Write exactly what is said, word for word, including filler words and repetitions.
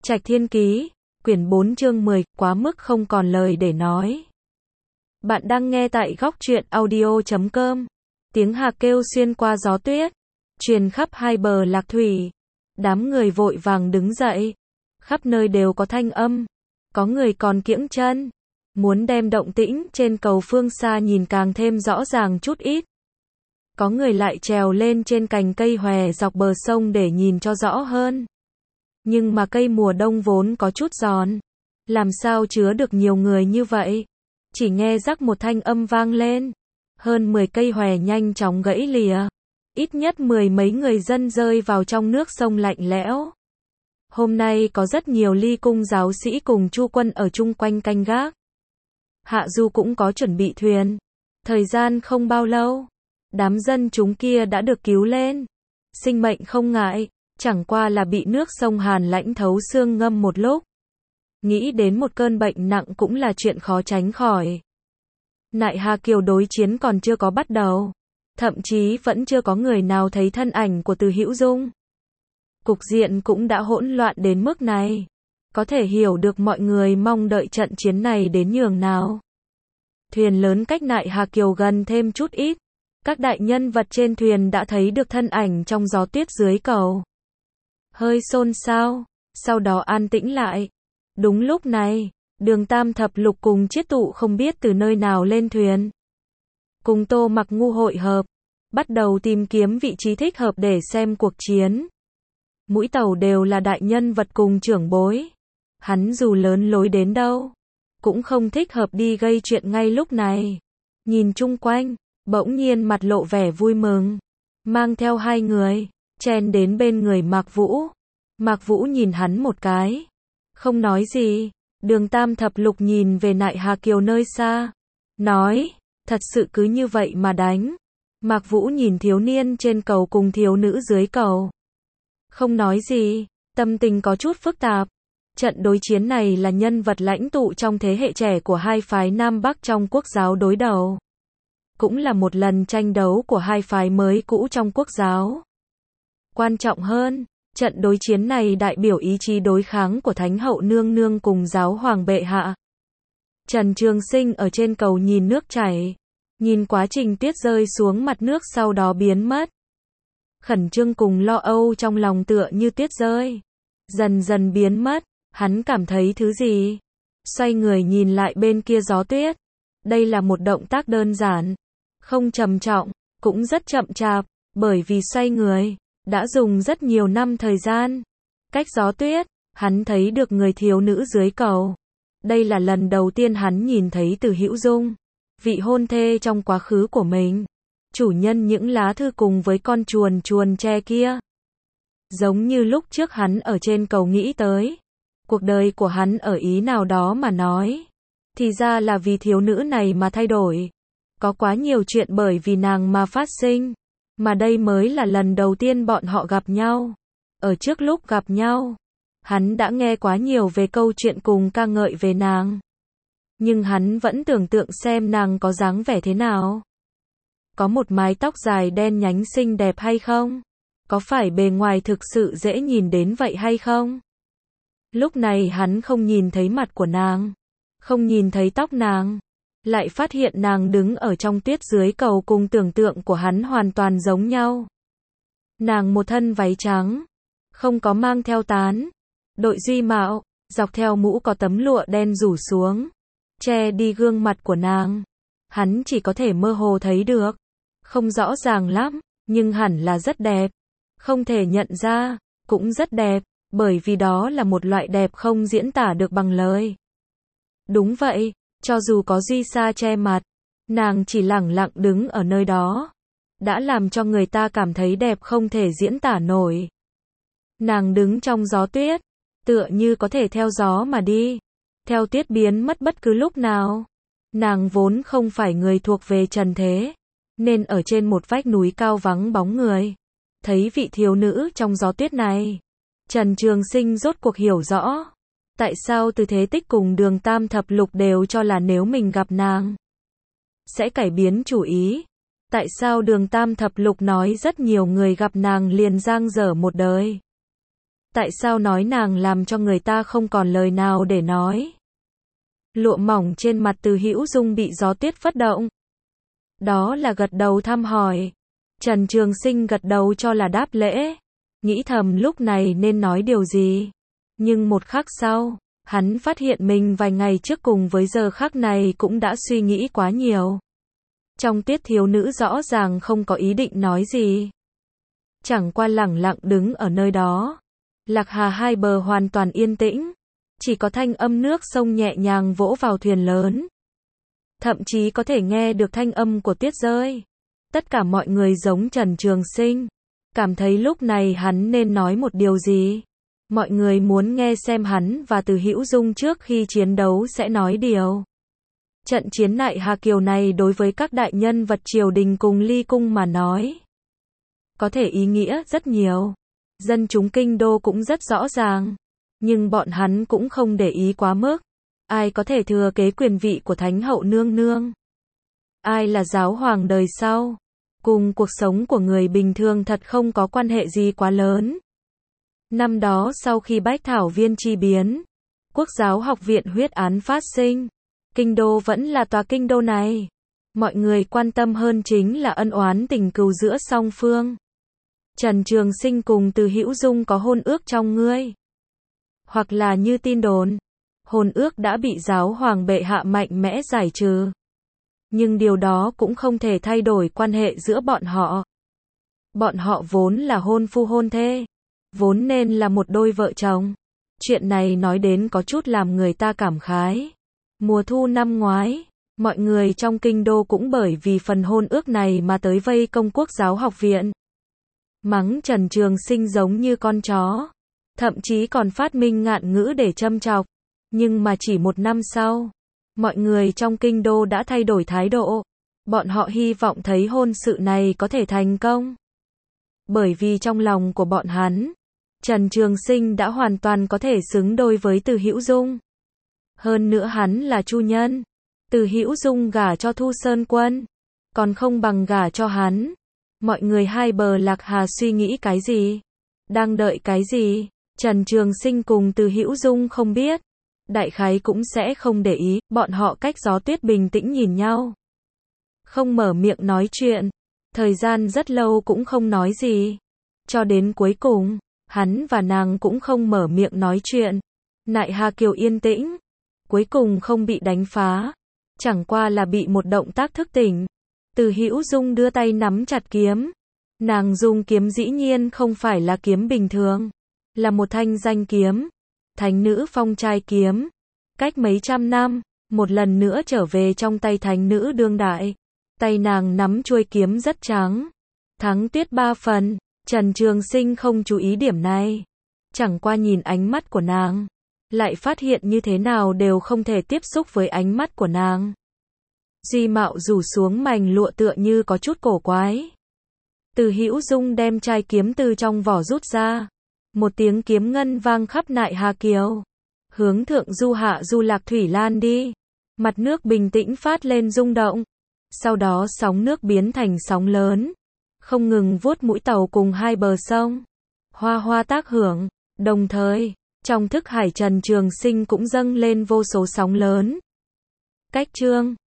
Trạch Thiên Ký, quyển bốn chương mười, quá mức không còn lời để nói. Bạn đang nghe tại góc truyện audio chấm com. Tiếng hạc kêu xuyên qua gió tuyết, truyền khắp hai bờ lạc thủy. Đám người vội vàng đứng dậy, khắp nơi đều có thanh âm, có người còn kiễng chân, muốn đem động tĩnh trên cầu phương xa nhìn càng thêm rõ ràng chút ít. Có người lại trèo lên trên cành cây hòe dọc bờ sông để nhìn cho rõ hơn. Nhưng mà cây mùa đông vốn có chút giòn, làm sao chứa được nhiều người như vậy? Chỉ nghe rắc một thanh âm vang lên, hơn mười cây hòe nhanh chóng gãy lìa, ít nhất mười mấy người dân rơi vào trong nước sông lạnh lẽo. Hôm nay có rất nhiều ly cung giáo sĩ cùng Chu quân ở chung quanh canh gác. Hạ Du cũng có chuẩn bị thuyền. Thời gian không bao lâu, đám dân chúng kia đã được cứu lên. Sinh mệnh không ngại, chẳng qua là bị nước sông hàn lãnh thấu xương ngâm một lúc. Nghĩ đến một cơn bệnh nặng cũng là chuyện khó tránh khỏi. Nại Hà Kiều đối chiến còn chưa có bắt đầu, thậm chí vẫn chưa có người nào thấy thân ảnh của Từ Hữu Dung. Cục diện cũng đã hỗn loạn đến mức này, có thể hiểu được mọi người mong đợi trận chiến này đến nhường nào. Thuyền lớn cách Nại Hà Kiều gần thêm chút ít, các đại nhân vật trên thuyền đã thấy được thân ảnh trong gió tuyết dưới cầu. Hơi xôn xao, sau đó an tĩnh lại. Đúng lúc này, Đường Tam Thập Lục cùng Chiết Tụ không biết từ nơi nào lên thuyền. Cùng Tô Mặc Ngu hội hợp, bắt đầu tìm kiếm vị trí thích hợp để xem cuộc chiến. Mũi tàu đều là đại nhân vật cùng trưởng bối. Hắn dù lớn lối đến đâu, cũng không thích hợp đi gây chuyện ngay lúc này. Nhìn chung quanh, bỗng nhiên mặt lộ vẻ vui mừng, mang theo hai người, chen đến bên người Mạc Vũ. Mạc Vũ nhìn hắn một cái, không nói gì. Đường Tam Thập Lục nhìn về Nại Hà Kiều nơi xa, nói, thật sự cứ như vậy mà đánh. Mạc Vũ nhìn thiếu niên trên cầu cùng thiếu nữ dưới cầu, không nói gì, tâm tình có chút phức tạp. Trận đối chiến này là nhân vật lãnh tụ trong thế hệ trẻ của hai phái Nam Bắc trong quốc giáo đối đầu. Cũng là một lần tranh đấu của hai phái mới cũ trong quốc giáo. Quan trọng hơn, trận đối chiến này đại biểu ý chí đối kháng của Thánh hậu nương nương cùng giáo hoàng bệ hạ. Trần Trường Sinh ở trên cầu nhìn nước chảy, nhìn quá trình tuyết rơi xuống mặt nước sau đó biến mất. Khẩn trương cùng lo âu trong lòng tựa như tuyết rơi, dần dần biến mất. Hắn cảm thấy thứ gì? Xoay người nhìn lại bên kia gió tuyết. Đây là một động tác đơn giản, không trầm trọng, cũng rất chậm chạp, bởi vì xoay người đã dùng rất nhiều năm thời gian. Cách gió tuyết, hắn thấy được người thiếu nữ dưới cầu. Đây là lần đầu tiên hắn nhìn thấy Từ Hữu Dung, vị hôn thê trong quá khứ của mình, chủ nhân những lá thư cùng với con chuồn chuồn tre kia. Giống như lúc trước hắn ở trên cầu nghĩ tới, cuộc đời của hắn ở ý nào đó mà nói, thì ra là vì thiếu nữ này mà thay đổi. Có quá nhiều chuyện bởi vì nàng mà phát sinh, mà đây mới là lần đầu tiên bọn họ gặp nhau. Ở trước lúc gặp nhau, hắn đã nghe quá nhiều về câu chuyện cùng ca ngợi về nàng. Nhưng hắn vẫn tưởng tượng xem nàng có dáng vẻ thế nào. Có một mái tóc dài đen nhánh xinh đẹp hay không? Có phải bề ngoài thực sự dễ nhìn đến vậy hay không? Lúc này hắn không nhìn thấy mặt của nàng, không nhìn thấy tóc nàng, lại phát hiện nàng đứng ở trong tuyết dưới cầu cùng tưởng tượng của hắn hoàn toàn giống nhau. Nàng một thân váy trắng, không có mang theo tán, đội duy mạo, dọc theo mũ có tấm lụa đen rủ xuống, che đi gương mặt của nàng. Hắn chỉ có thể mơ hồ thấy được, không rõ ràng lắm, nhưng hẳn là rất đẹp. Không thể nhận ra, cũng rất đẹp, bởi vì đó là một loại đẹp không diễn tả được bằng lời. Đúng vậy, cho dù có duy sa che mặt, nàng chỉ lẳng lặng đứng ở nơi đó, đã làm cho người ta cảm thấy đẹp không thể diễn tả nổi. Nàng đứng trong gió tuyết, tựa như có thể theo gió mà đi, theo tuyết biến mất bất cứ lúc nào. Nàng vốn không phải người thuộc về trần thế, nên ở trên một vách núi cao vắng bóng người, thấy vị thiếu nữ trong gió tuyết này. Trần Trường Sinh rốt cuộc hiểu rõ, tại sao Từ Thế Tích cùng Đường Tam Thập Lục đều cho là nếu mình gặp nàng, sẽ cải biến chủ ý. Tại sao Đường Tam Thập Lục nói rất nhiều người gặp nàng liền giang dở một đời. Tại sao nói nàng làm cho người ta không còn lời nào để nói? Lụa mỏng trên mặt Từ Hữu Dung bị gió tuyết phất động. Đó là gật đầu thăm hỏi. Trần Trường Sinh gật đầu cho là đáp lễ. Nghĩ thầm lúc này nên nói điều gì. Nhưng một khắc sau, hắn phát hiện mình vài ngày trước cùng với giờ khắc này cũng đã suy nghĩ quá nhiều. Trong Tuyết thiếu nữ rõ ràng không có ý định nói gì. Chẳng qua lẳng lặng đứng ở nơi đó. Lạc Hà hai bờ hoàn toàn yên tĩnh. Chỉ có thanh âm nước sông nhẹ nhàng vỗ vào thuyền lớn. Thậm chí có thể nghe được thanh âm của tuyết rơi. Tất cả mọi người giống Trần Trường Sinh. Cảm thấy lúc này hắn nên nói một điều gì. Mọi người muốn nghe xem hắn và Từ Hữu Dung trước khi chiến đấu sẽ nói điều. Trận chiến Nại Hà Kiều này đối với các đại nhân vật triều đình cùng ly cung mà nói. Có thể ý nghĩa rất nhiều. Dân chúng kinh đô cũng rất rõ ràng. Nhưng bọn hắn cũng không để ý quá mức. Ai có thể thừa kế quyền vị của Thánh hậu nương nương? Ai là giáo hoàng đời sau? Cùng cuộc sống của người bình thường thật không có quan hệ gì quá lớn. Năm đó sau khi Bách Thảo Viên chi biến, Quốc giáo học viện huyết án phát sinh. Kinh đô vẫn là tòa kinh đô này. Mọi người quan tâm hơn chính là ân oán tình cừu giữa song phương. Trần Trường Sinh cùng Từ Hữu Dung có hôn ước trong ngươi. Hoặc là như tin đồn, hôn ước đã bị giáo hoàng bệ hạ mạnh mẽ giải trừ. Nhưng điều đó cũng không thể thay đổi quan hệ giữa bọn họ. Bọn họ vốn là hôn phu hôn thê, vốn nên là một đôi vợ chồng. Chuyện này nói đến có chút làm người ta cảm khái. Mùa thu năm ngoái, mọi người trong kinh đô cũng bởi vì phần hôn ước này mà tới vây công Quốc giáo học viện. Mắng Trần Trường Sinh giống như con chó. Thậm chí còn phát minh ngạn ngữ để châm chọc. Nhưng mà chỉ một năm sau, mọi người trong kinh đô đã thay đổi thái độ. Bọn họ hy vọng thấy hôn sự này có thể thành công. Bởi vì trong lòng của bọn hắn, Trần Trường Sinh đã hoàn toàn có thể xứng đôi với Từ Hữu Dung. Hơn nữa hắn là chu nhân. Từ Hữu Dung gả cho Thu Sơn Quân, còn không bằng gả cho hắn. Mọi người hai bờ Lạc Hà suy nghĩ cái gì? Đang đợi cái gì? Trần Trường Sinh cùng Từ Hữu Dung không biết. Đại khái cũng sẽ không để ý. Bọn họ cách gió tuyết bình tĩnh nhìn nhau. Không mở miệng nói chuyện. Thời gian rất lâu cũng không nói gì. Cho đến cuối cùng, hắn và nàng cũng không mở miệng nói chuyện. Nại Hà Kiều yên tĩnh. Cuối cùng không bị đánh phá. Chẳng qua là bị một động tác thức tỉnh. Từ Hữu Dung đưa tay nắm chặt kiếm. Nàng dùng kiếm dĩ nhiên không phải là kiếm bình thường. Là một thanh danh kiếm. Thánh nữ phong trai kiếm. Cách mấy trăm năm, một lần nữa trở về trong tay thánh nữ đương đại. Tay nàng nắm chuôi kiếm rất trắng. Thắng tuyết ba phần. Trần Trường Sinh không chú ý điểm này. Chẳng qua nhìn ánh mắt của nàng. Lại phát hiện như thế nào đều không thể tiếp xúc với ánh mắt của nàng. Duy mạo rủ xuống mảnh lụa tựa như có chút cổ quái. Từ Hữu Dung đem chai kiếm từ trong vỏ rút ra. Một tiếng kiếm ngân vang khắp Nại Hà Kiều. Hướng thượng du hạ du Lạc Thủy Lan đi. Mặt nước bình tĩnh phát lên rung động. Sau đó sóng nước biến thành sóng lớn. Không ngừng vuốt mũi tàu cùng hai bờ sông. Hoa hoa tác hưởng. Đồng thời, trong thức hải Trần Trường Sinh cũng dâng lên vô số sóng lớn. Cách chương